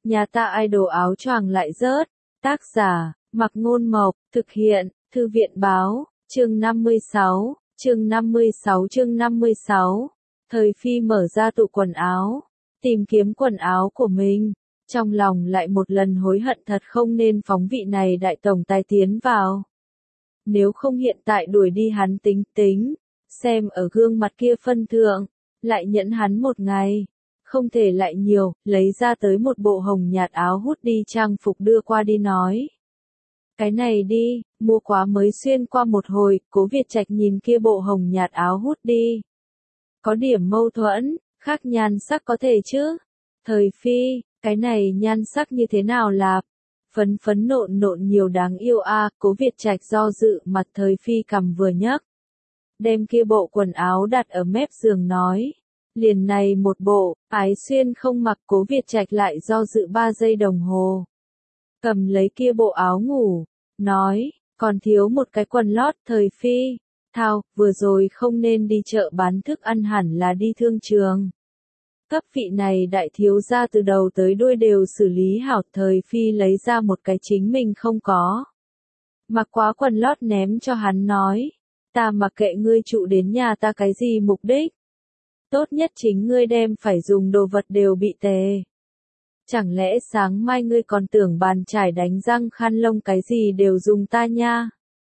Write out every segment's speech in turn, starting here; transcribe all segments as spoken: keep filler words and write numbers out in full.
Nhà ta idol áo choàng lại rớt. Tác giả, Mặc Ngôn Mộc, thực hiện, Thư viện Báo, chương năm mươi sáu, chương năm mươi sáu chương năm mươi sáu. Thời Phi mở ra tủ quần áo, tìm kiếm quần áo của mình, trong lòng lại một lần hối hận thật không nên phóng vị này đại tổng tài tiến vào. Nếu không hiện tại đuổi đi hắn tính tính, xem ở gương mặt kia phân thượng, lại nhẫn hắn một ngày. Không thể lại nhiều, lấy ra tới một bộ hồng nhạt áo hút đi trang phục đưa qua đi nói. Cái này đi, mua quá mới xuyên qua một hồi, Cố Việt Trạch nhìn kia bộ hồng nhạt áo hút đi. Có điểm mâu thuẫn, khác nhan sắc có thể chứ. Thời Phi, cái này nhan sắc như thế nào là phấn phấn nộn nộn nhiều đáng yêu a à, Cố Việt Trạch do dự mặt Thời Phi cầm vừa nhấc. Đem kia bộ quần áo đặt ở mép giường nói. Liền này một bộ, ái xuyên không mặc Cố Việt Trạch lại do dự ba giây đồng hồ. Cầm lấy kia bộ áo ngủ, nói, còn thiếu một cái quần lót. Thời Phi, thao, vừa rồi không nên đi chợ bán thức ăn hẳn là đi thương trường. Cấp vị này đại thiếu gia từ đầu tới đuôi đều xử lý hảo. Thời Phi lấy ra một cái chính mình không có. Mặc quá quần lót ném cho hắn nói, ta mặc kệ ngươi trụ đến nhà ta cái gì mục đích. Tốt nhất chính ngươi đem phải dùng đồ vật đều bị tề. Chẳng lẽ sáng mai ngươi còn tưởng bàn chải đánh răng khăn lông cái gì đều dùng ta nha.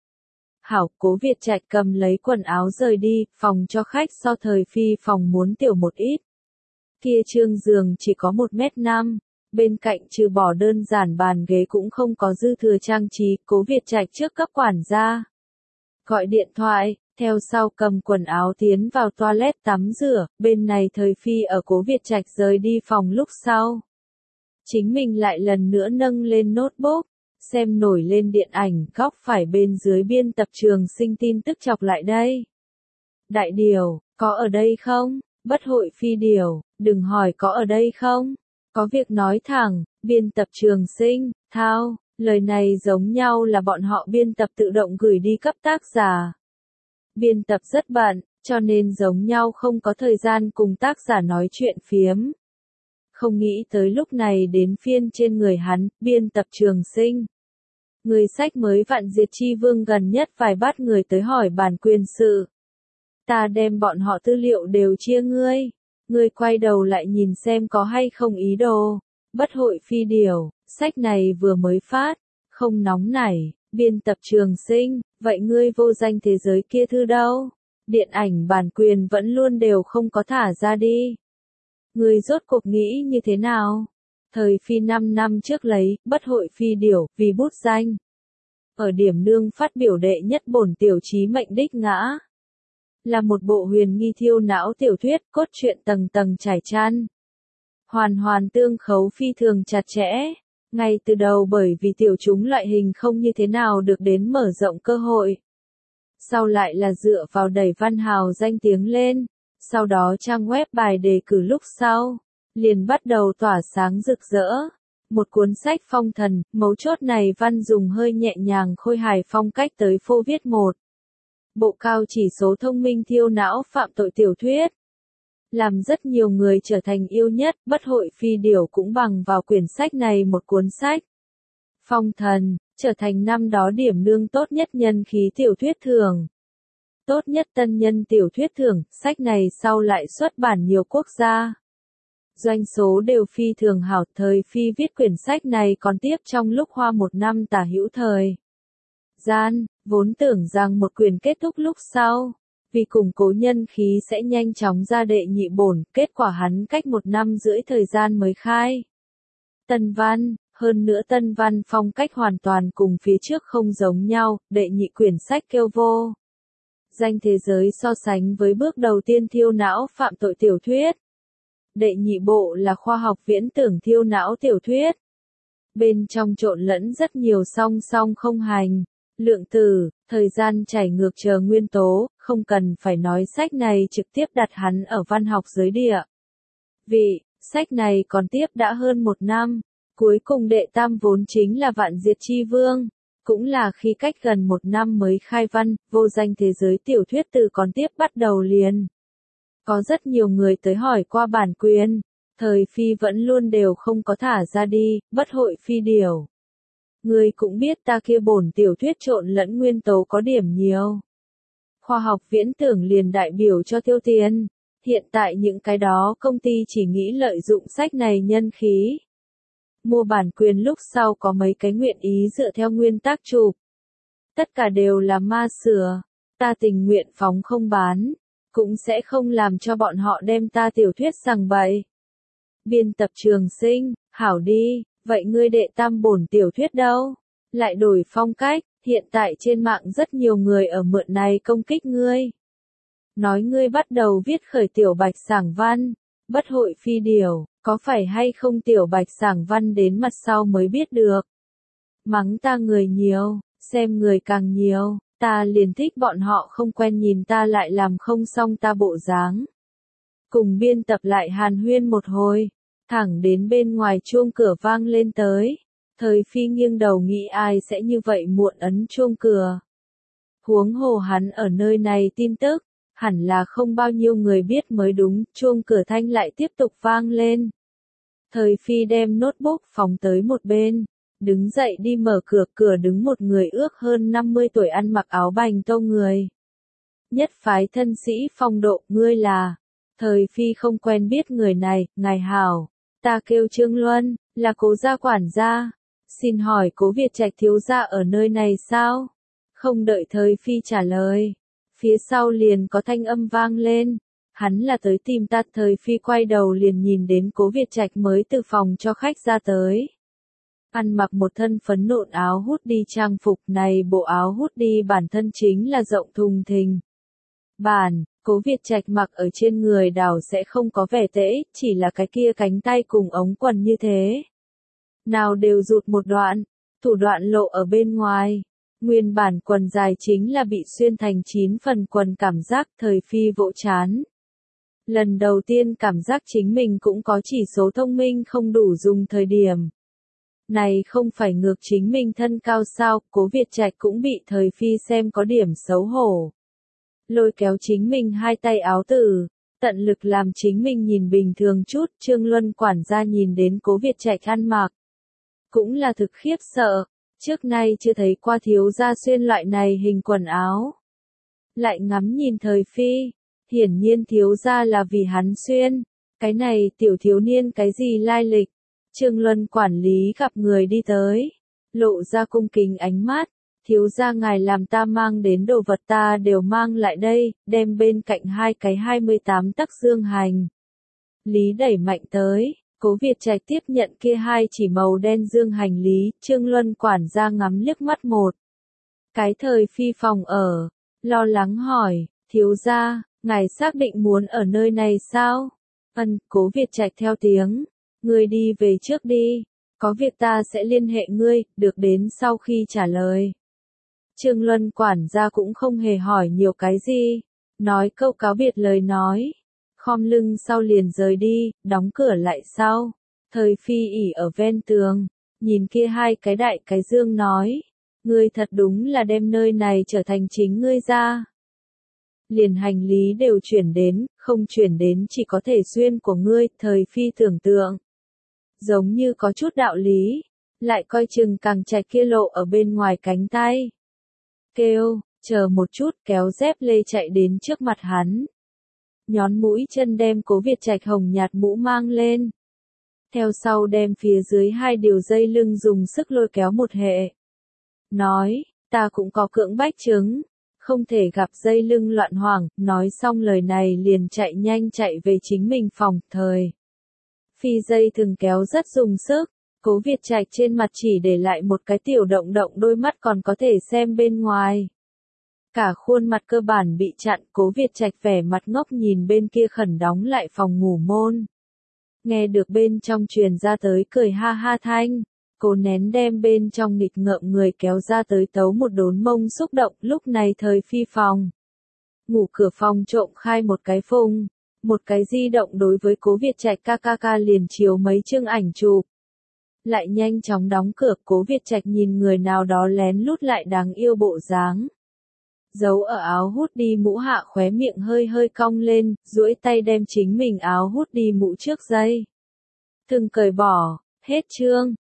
Hảo, Cố Việt Trạch cầm lấy quần áo rời đi, phòng cho khách so Thời Phi phòng muốn tiểu một ít. Kia trương giường chỉ có một mét năm, bên cạnh trừ bỏ đơn giản bàn ghế cũng không có dư thừa trang trí. Cố Việt Trạch trước cấp quản gia gọi điện thoại, theo sau cầm quần áo tiến vào toilet tắm rửa. Bên này Thời Phi ở Cố Việt Trạch rời đi phòng lúc sau. Chính mình lại lần nữa nâng lên notebook, xem nổi lên điện ảnh góc phải bên dưới biên tập Trường Sinh tin tức chọc lại đây. Đại điều, có ở đây không? Bất hội Phi điều, đừng hỏi có ở đây không? Có việc nói thẳng. Biên tập Trường Sinh, thao, lời này giống nhau là bọn họ biên tập tự động gửi đi cấp tác giả. Biên tập rất bận, cho nên giống nhau không có thời gian cùng tác giả nói chuyện phiếm. Không nghĩ tới lúc này đến phiên trên người hắn, biên tập Trường Sinh. Người sách mới Vạn Diệt Chi Vương gần nhất vài bát người tới hỏi bản quyền sự. Ta đem bọn họ tư liệu đều chia ngươi. Ngươi quay đầu lại nhìn xem có hay không ý đồ. Bất hội Phi điều, sách này vừa mới phát, không nóng nảy. Biên tập Trường Sinh, vậy ngươi vô danh thế giới kia thư đâu? Điện ảnh bản quyền vẫn luôn đều không có thả ra đi. Ngươi rốt cuộc nghĩ như thế nào? Thời Phi năm năm trước lấy, Bất hội Phi điều, vì bút danh. Ở điểm nương phát biểu đệ nhất bổn tiểu chí mệnh đích ngã. Là một bộ huyền nghi thiêu não tiểu thuyết, cốt truyện tầng tầng trải chăn. Hoàn hoàn tương khấu phi thường chặt chẽ. Ngay từ đầu bởi vì tiểu chúng loại hình không như thế nào được đến mở rộng cơ hội. Sau lại là dựa vào đẩy văn hào danh tiếng lên. Sau đó trang web bài đề cử lúc sau, liền bắt đầu tỏa sáng rực rỡ. Một cuốn sách phong thần, mấu chốt này văn dùng hơi nhẹ nhàng khôi hài phong cách tới phô viết một. Bộ cao chỉ số thông minh thiêu não phạm tội tiểu thuyết. Làm rất nhiều người trở thành yêu nhất. Bất hội Phi điều cũng bằng vào quyển sách này một cuốn sách. Phong thần, trở thành năm đó điểm nương tốt nhất nhân khí tiểu thuyết thường. Tốt nhất tân nhân tiểu thuyết thưởng, sách này sau lại xuất bản nhiều quốc gia. Doanh số đều phi thường hảo. Thời Phi viết quyển sách này còn tiếp trong lúc hoa một năm tả hữu thời gian, vốn tưởng rằng một quyển kết thúc lúc sau, vì củng cố nhân khí sẽ nhanh chóng ra đệ nhị bổn, kết quả hắn cách một năm rưỡi thời gian mới khai. Tân văn, hơn nữa tân văn phong cách hoàn toàn cùng phía trước không giống nhau. Đệ nhị quyển sách kêu vô danh thế giới so sánh với bước đầu tiên thiêu não phạm tội tiểu thuyết. Đệ nhị bộ là khoa học viễn tưởng thiêu não tiểu thuyết. Bên trong trộn lẫn rất nhiều song song không hành, lượng tử, thời gian chảy ngược chờ nguyên tố, không cần phải nói sách này trực tiếp đặt hắn ở văn học giới địa. Vì, sách này còn tiếp đã hơn một năm, cuối cùng đệ tam vốn chính là Vạn Diệt Chi Vương. Cũng là khi cách gần một năm mới khai văn, vô danh thế giới tiểu thuyết từ còn tiếp bắt đầu liền. Có rất nhiều người tới hỏi qua bản quyền, Thời phi vẫn luôn đều không có thả ra đi, bất hội phi điều. Ngươi cũng biết ta kia bổn tiểu thuyết trộn lẫn nguyên tố có điểm nhiều. Khoa học viễn tưởng liền đại biểu cho tiêu tiền. Hiện tại những cái đó công ty chỉ nghĩ lợi dụng sách này nhân khí. Mua bản quyền lúc sau có mấy cái nguyện ý dựa theo nguyên tắc chụp. Tất cả đều là ma sửa. Ta tình nguyện phóng không bán. Cũng sẽ không làm cho bọn họ đem ta tiểu thuyết sằng bậy. Biên tập Trường Sinh, hảo đi, vậy ngươi đệ tam bổn tiểu thuyết đâu? Lại đổi phong cách, hiện tại trên mạng rất nhiều người ở mượn này công kích ngươi. Nói ngươi bắt đầu viết khởi tiểu bạch sảng văn, bất hội phi điều, có phải hay không tiểu bạch sảng văn đến mặt sau mới biết được. Mắng ta người nhiều, xem người càng nhiều, ta liền thích bọn họ không quen nhìn ta lại làm không xong ta bộ dáng. Cùng biên tập lại hàn huyên một hồi, thẳng đến bên ngoài chuông cửa vang lên tới. Thời phi nghiêng đầu nghĩ ai sẽ như vậy muộn ấn chuông cửa. Huống hồ hắn ở nơi này tin tức, hẳn là không bao nhiêu người biết mới đúng, chuông cửa thanh lại tiếp tục vang lên. Thời phi đem notebook phóng tới một bên, đứng dậy đi mở cửa, cửa đứng một người ước hơn năm mươi tuổi ăn mặc áo bành tô người. Nhất phái thân sĩ phong độ, ngươi là. Thời phi không quen biết người này, ngài hảo, ta kêu Trương Luân, là Cố gia quản gia. Xin hỏi Cố Việt Trạch thiếu gia ở nơi này sao? Không đợi Thời phi trả lời, phía sau liền có thanh âm vang lên. Hắn là tới tìm ta. Thời phi quay đầu liền nhìn đến Cố Việt Trạch mới từ phòng cho khách ra tới. Ăn mặc một thân phấn nộn áo hút đi trang phục này, bộ áo hút đi bản thân chính là rộng thùng thình. Bản, Cố Việt Trạch mặc ở trên người đảo sẽ không có vẻ tễ, chỉ là cái kia cánh tay cùng ống quần như thế. Nào đều rụt một đoạn, thủ đoạn lộ ở bên ngoài. Nguyên bản quần dài chính là bị xuyên thành chín phần quần, cảm giác Thời phi vỗ chán. Lần đầu tiên cảm giác chính mình cũng có chỉ số thông minh không đủ dùng thời điểm. Này không phải ngược chính mình thân cao sao? Cố Việt Trạch cũng bị Thời phi xem có điểm xấu hổ. Lôi kéo chính mình hai tay áo tử, tận lực làm chính mình nhìn bình thường chút. Trương Luân quản gia nhìn đến Cố Việt Trạch ăn mặc, cũng là thực khiếp sợ, trước nay chưa thấy qua thiếu gia xuyên loại này hình quần áo. Lại ngắm nhìn Thời phi, hiển nhiên thiếu gia là vì hắn xuyên, cái này tiểu thiếu niên cái gì lai lịch. Trương Luân quản lý gặp người đi tới, lộ ra cung kính ánh mắt. Thiếu gia ngài làm ta mang đến đồ vật ta đều mang lại đây, đem bên cạnh hai cái hai mươi tám tấc dương hành lý đẩy mạnh tới. Cố Việt Trạch tiếp nhận kia hai chỉ màu đen dương hành lý. Trương Luân quản gia ngắm liếc mắt một cái Thời phi phòng ở, lo lắng hỏi, thiếu gia, ngài xác định muốn ở nơi này sao? Ân. Cố Việt Trạch theo tiếng, ngươi đi về trước đi, có việc ta sẽ liên hệ ngươi, được đến sau khi trả lời. Trương Luân quản gia cũng không hề hỏi nhiều cái gì, nói câu cáo biệt lời nói, khom lưng sau liền rời đi, đóng cửa lại sau. Thời phi ỉ ở ven tường, nhìn kia hai cái đại cái dương nói, ngươi thật đúng là đem nơi này trở thành chính ngươi ra. Liền hành lý đều chuyển đến, không chuyển đến chỉ có thể xuyên của ngươi. Thời phi tưởng tượng, giống như có chút đạo lý, lại coi chừng càng chạch kia lộ ở bên ngoài cánh tay. Kêu, chờ một chút, kéo dép lê chạy đến trước mặt hắn. Nhón mũi chân đem Cố Việt Trạch hồng nhạt mũ mang lên. Theo sau đem phía dưới hai điều dây lưng dùng sức lôi kéo một hệ. Nói, ta cũng có cưỡng bách chứng, không thể gặp dây lưng loạn hoảng. Nói xong lời này liền chạy nhanh chạy về chính mình phòng. Thời phi dây thừng kéo rất dùng sức. Cố Việt Trạch trên mặt chỉ để lại một cái tiểu động động, đôi mắt còn có thể xem bên ngoài. Cả khuôn mặt cơ bản bị chặn. Cố Việt Trạch vẻ mặt ngốc nhìn bên kia khẩn đóng lại phòng ngủ môn. Nghe được bên trong truyền ra tới cười ha ha thanh, cố nén đem bên trong nghịch ngợm người kéo ra tới tấu một đốn mông xúc động. Lúc này Thời phi phòng ngủ cửa phòng trộm khai một cái phùng, một cái di động đối với Cố Việt Trạch ca ca ca liền chiếu mấy chương ảnh chụp. Lại nhanh chóng đóng cửa. Cố Việt Trạch nhìn người nào đó lén lút lại đáng yêu bộ dáng. Giấu ở áo hút đi mũ hạ, khóe miệng hơi hơi cong lên, duỗi tay đem chính mình áo hút đi mũ trước dây từng cởi bỏ, hết chương.